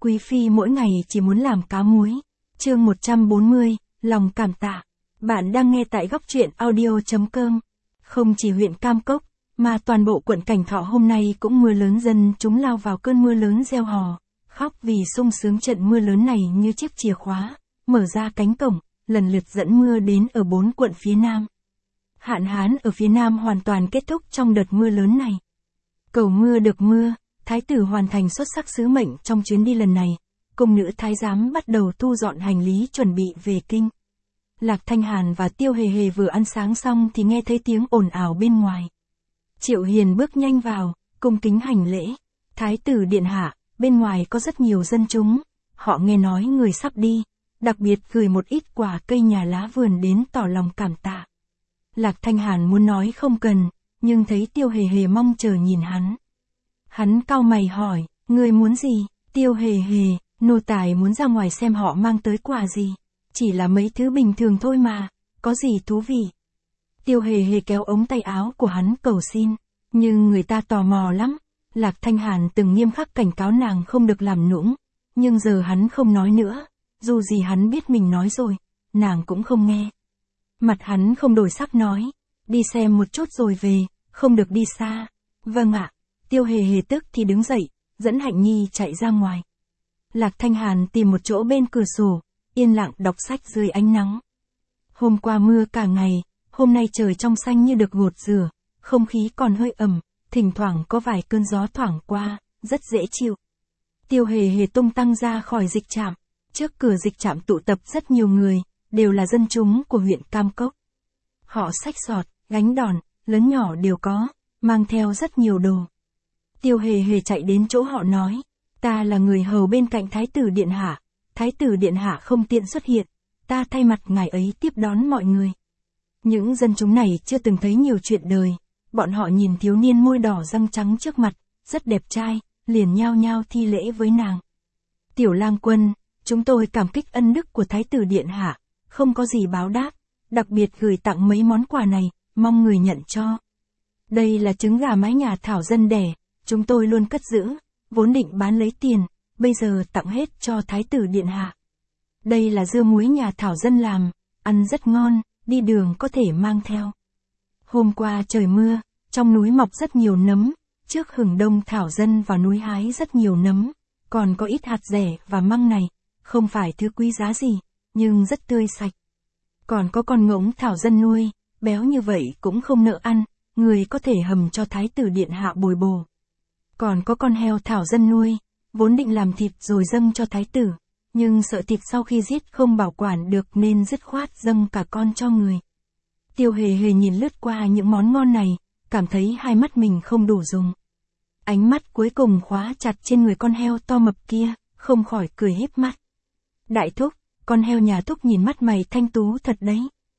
quý phi mỗi ngày chỉ muốn làm cá muối. Chương 140, lòng cảm tạ. Bạn đang nghe tại góc truyện audio.com. Không chỉ huyện Cam Cốc, mà toàn bộ quận Cảnh Thọ hôm nay cũng mưa lớn, dân chúng lao vào cơn mưa lớn reo hò, khóc vì sung sướng. Trận mưa lớn này như chiếc chìa khóa, mở ra cánh cổng, lần lượt dẫn mưa đến ở 4 quận phía Nam. Hạn hán ở phía Nam hoàn toàn kết thúc trong đợt mưa lớn này. Cầu mưa được mưa, thái tử hoàn thành xuất sắc sứ mệnh trong chuyến đi lần này. Cung nữ thái giám bắt đầu thu dọn hành lý chuẩn bị về kinh. Lạc Thanh Hàn và Tiêu Hề Hề vừa ăn sáng xong thì nghe thấy tiếng ồn ào bên ngoài. Triệu Hiền bước nhanh vào, cung kính hành lễ. Thái tử điện hạ, bên ngoài có rất nhiều dân chúng, họ nghe nói người sắp đi, đặc biệt gửi một ít quả cây nhà lá vườn đến tỏ lòng cảm tạ. Lạc Thanh Hàn muốn nói không cần, nhưng thấy Tiêu Hề Hề mong chờ nhìn hắn. Hắn cau mày hỏi, ngươi muốn gì? Tiêu Hề Hề, nô tài muốn ra ngoài xem họ mang tới quà gì. Chỉ là mấy thứ bình thường thôi mà, có gì thú vị. Tiêu Hề Hề kéo ống tay áo của hắn cầu xin, nhưng người ta tò mò lắm. Lạc Thanh Hàn từng nghiêm khắc cảnh cáo nàng không được làm nũng, nhưng giờ hắn không nói nữa, dù gì hắn biết mình nói rồi, nàng cũng không nghe. Mặt hắn không đổi sắc nói, đi xem một chút rồi về, không được đi xa. Vâng ạ. Tiêu Hề Hề tức thì đứng dậy, dẫn Hạnh Nhi chạy ra ngoài. Lạc Thanh Hàn tìm một chỗ bên cửa sổ, yên lặng đọc sách dưới ánh nắng. Hôm qua mưa cả ngày, hôm nay trời trong xanh như được gột rửa, không khí còn hơi ẩm, thỉnh thoảng có vài cơn gió thoảng qua, rất dễ chịu. Tiêu Hề Hề tung tăng ra khỏi dịch trạm, trước cửa dịch trạm tụ tập rất nhiều người, đều là dân chúng của huyện Cam Cốc. Họ xách sọt, gánh đòn, lớn nhỏ đều có, mang theo rất nhiều đồ. Tiêu Hề Hề chạy đến chỗ họ nói, ta là người hầu bên cạnh Thái tử điện hạ, Thái tử điện hạ không tiện xuất hiện, ta thay mặt ngài ấy tiếp đón mọi người. Những dân chúng này chưa từng thấy nhiều chuyện đời, bọn họ nhìn thiếu niên môi đỏ răng trắng trước mặt, rất đẹp trai, liền nhao nhao thi lễ với nàng. Tiểu lang quân, chúng tôi cảm kích ân đức của Thái tử điện hạ, không có gì báo đáp, đặc biệt gửi tặng mấy món quà này, mong người nhận cho. Đây là trứng gà mái nhà Thảo dân đẻ, chúng tôi luôn cất giữ, vốn định bán lấy tiền, bây giờ tặng hết cho Thái tử điện hạ. Đây là dưa muối nhà Thảo dân làm, ăn rất ngon, đi đường có thể mang theo. Hôm qua trời mưa, trong núi mọc rất nhiều nấm, trước hừng đông Thảo dân vào núi hái rất nhiều nấm, còn có ít hạt dẻ và măng này, không phải thứ quý giá gì, nhưng rất tươi sạch. Còn có con ngỗng Thảo dân nuôi, béo như vậy cũng không nỡ ăn, người có thể hầm cho Thái tử điện hạ bồi bổ. Còn có con heo Thảo dân nuôi, vốn định làm thịt rồi dâng cho Thái tử, nhưng sợ thịt sau khi giết không bảo quản được nên dứt khoát dâng cả con cho người. Tiêu Hề Hề nhìn lướt qua những món ngon này, cảm thấy hai mắt mình không đủ dùng. Ánh mắt cuối cùng khóa chặt trên người con heo to mập kia, không khỏi cười híp mắt. Đại thúc, con heo nhà thúc nhìn mắt mày thanh tú thật đấy.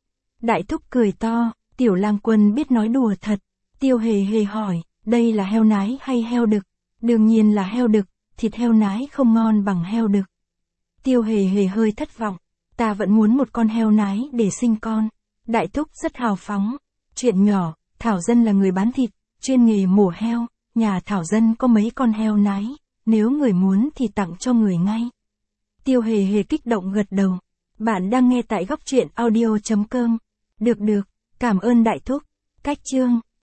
Đại thúc cười to, tiểu lang quân biết nói đùa thật. Tiêu Hề Hề hỏi, đây là heo nái hay heo đực? Đương nhiên là heo đực, thịt heo nái không ngon bằng heo đực. Tiêu Hề Hề hơi thất vọng, ta vẫn muốn một con heo nái để sinh con. Đại thúc rất hào phóng. Chuyện nhỏ, Thảo dân là người bán thịt, chuyên nghề mổ heo, nhà Thảo dân có mấy con heo nái, nếu người muốn thì tặng cho người ngay. Tiêu Hề Hề kích động gật đầu. Bạn đang nghe tại góc truyện audio.com. Được, cảm ơn đại thúc. Cách chương